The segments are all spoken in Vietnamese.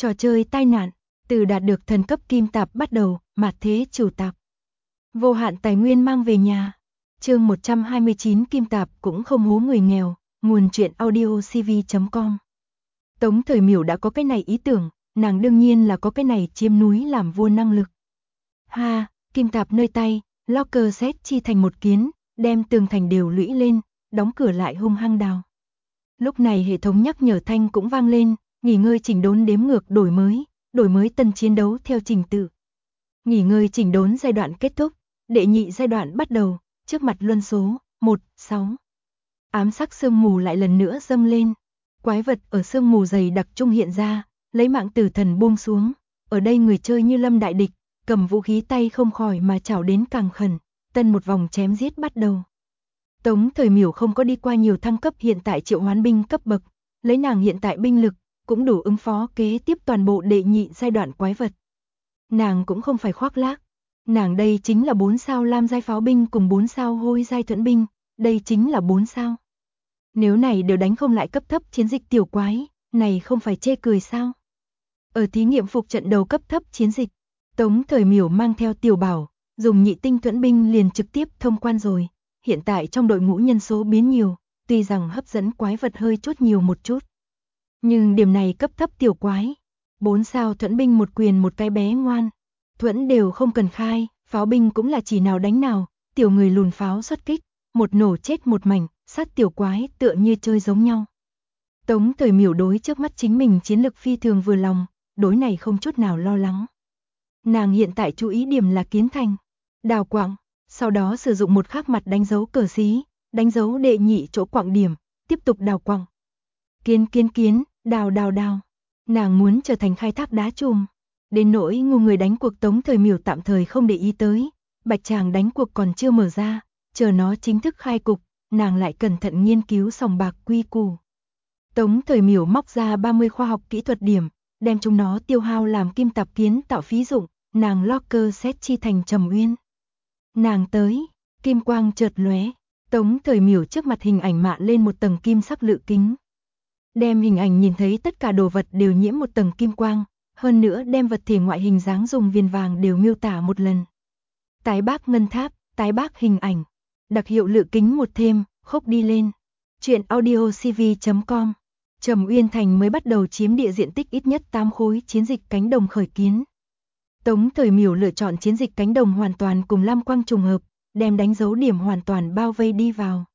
Trò chơi tai nạn, từ đạt được thần cấp kim tạp bắt đầu, mạt thế chủ tạp. Vô hạn tài nguyên mang về nhà. Chương 129 kim tạp cũng không hố người nghèo, nguồn truyện audio cv.com. Tống Thời Miểu đã có cái này ý tưởng, nàng đương nhiên là có cái này chiếm núi làm vua năng lực. Ha, kim tạp nơi tay, locker set chi thành một kiến, đem tường thành đều lũy lên, đóng cửa lại hung hăng đào. Lúc này hệ thống nhắc nhở thanh cũng vang lên, nghỉ ngơi chỉnh đốn đếm ngược đổi mới tân chiến đấu theo trình tự. Nghỉ ngơi chỉnh đốn giai đoạn kết thúc, đệ nhị giai đoạn bắt đầu, trước mặt luân số 1-6. Ám sắc sương mù lại lần nữa dâng lên, quái vật ở sương mù dày đặc trung hiện ra, lấy mạng tử thần buông xuống, ở đây người chơi như lâm đại địch, cầm vũ khí tay không khỏi mà chảo đến càng khẩn, tân một vòng chém giết bắt đầu. Tống Thời Miểu không có đi qua nhiều thăng cấp hiện tại triệu hoán binh cấp bậc, lấy nàng hiện tại binh lực, cũng đủ ứng phó kế tiếp toàn bộ đệ nhị giai đoạn quái vật. Nàng cũng không phải khoác lác, nàng đây chính là 4 sao lam giai pháo binh cùng 4 sao hôi giai thuẫn binh, đây chính là 4 sao. Nếu này đều đánh không lại cấp thấp chiến dịch tiểu quái, này không phải chê cười sao? Ở thí nghiệm phục trận đầu cấp thấp chiến dịch, Tống Thời Miểu mang theo tiểu bảo, dùng nhị tinh thuẫn binh liền trực tiếp thông quan rồi. Hiện tại trong đội ngũ nhân số biến nhiều, tuy rằng hấp dẫn quái vật hơi chút nhiều một chút. Nhưng điểm này cấp thấp tiểu quái, 4 sao thuẫn binh một quyền một cái bé ngoan, thuẫn đều không cần khai, pháo binh cũng là chỉ nào đánh nào, tiểu người lùn pháo xuất kích, một nổ chết một mảnh, sát tiểu quái tựa như chơi giống nhau. Tống Thời Miểu đối trước mắt chính mình chiến lực phi thường vừa lòng, đối này không chút nào lo lắng. Nàng hiện tại chú ý điểm là kiến thành, đào quặng, sau đó sử dụng một khắc mặt đánh dấu cờ xí, đánh dấu đệ nhị chỗ quặng điểm, tiếp tục đào quặng. Kiến, đào. Nàng muốn trở thành khai thác đá chùm. Đến nỗi ngu người đánh cuộc Tống Thời Miểu tạm thời không để ý tới, bạch chàng đánh cuộc còn chưa mở ra, chờ nó chính thức khai cục, nàng lại cẩn thận nghiên cứu sòng bạc quy củ. Tống Thời Miểu móc ra 30 khoa học kỹ thuật điểm, đem chúng nó tiêu hao làm kim tạp kiến tạo phí dụng, nàng locker set chi thành Trầm Uyên. Nàng tới, kim quang chợt lóe, Tống Thời Miểu trước mặt hình ảnh mạ lên một tầng kim sắc lự kính. Đem hình ảnh nhìn thấy tất cả đồ vật đều nhiễm một tầng kim quang, hơn nữa đem vật thể ngoại hình dáng dùng viền vàng đều miêu tả một lần. Tái bác ngân tháp, tái bác hình ảnh, đặc hiệu lự kính một thêm, khốc đi lên. Truyện audio cv.com. Trầm Uyên Thành mới bắt đầu chiếm địa diện tích ít nhất 8 khối chiến dịch cánh đồng khởi kiến. Tống Thời Miểu lựa chọn chiến dịch cánh đồng hoàn toàn cùng lam quang trùng hợp, đem đánh dấu điểm hoàn toàn bao vây đi vào.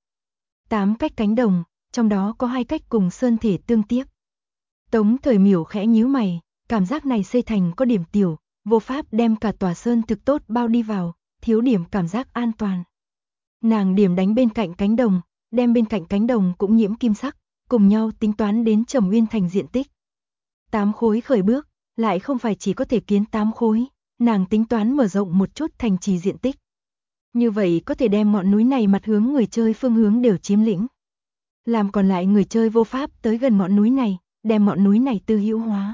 8 cách cánh đồng, trong đó có 2 cách cùng sơn thể tương tiếp. Tống Thời Miểu khẽ nhíu mày, cảm giác này xây thành có điểm tiểu, vô pháp đem cả tòa sơn thực tốt bao đi vào, thiếu điểm cảm giác an toàn. Nàng điểm đánh bên cạnh cánh đồng, đem bên cạnh cánh đồng cũng nhiễm kim sắc, cùng nhau tính toán đến Trầm Uyên Thành diện tích. 8 khối khởi bước, lại không phải chỉ có thể kiến 8 khối, nàng tính toán mở rộng một chút thành trì diện tích. Như vậy có thể đem ngọn núi này mặt hướng người chơi phương hướng đều chiếm lĩnh. Làm còn lại người chơi vô pháp tới gần ngọn núi này, đem ngọn núi này tư hữu hóa.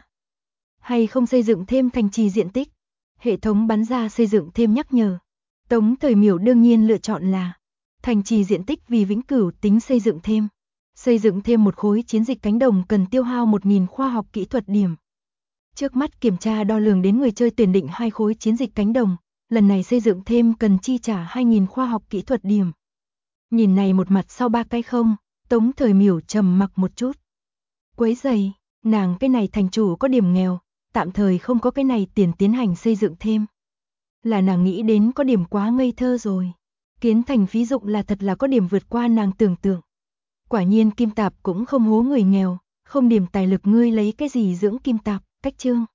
Hay không xây dựng thêm thành trì diện tích. Hệ thống bắn ra xây dựng thêm nhắc nhở. Tống Thời Miểu đương nhiên lựa chọn là thành trì diện tích vì vĩnh cửu tính xây dựng thêm. Xây dựng thêm một khối chiến dịch cánh đồng cần tiêu hao 1000 khoa học kỹ thuật điểm. Trước mắt kiểm tra đo lường đến người chơi tuyển định 2 khối chiến dịch cánh đồng, lần này xây dựng thêm cần chi trả 2000 khoa học kỹ thuật điểm. Nhìn này một mặt sau 3 cái không, Tống Thời Miểu trầm mặc một chút. Quấy giày, nàng cái này thành chủ có điểm nghèo, tạm thời không có cái này tiền tiến hành xây dựng thêm. Là nàng nghĩ đến có điểm quá ngây thơ rồi. Kiến thành phí dụng là thật là có điểm vượt qua nàng tưởng tượng. Quả nhiên kim tạp cũng không hố người nghèo, không điểm tài lực ngươi lấy cái gì dưỡng kim tạp, cách chương.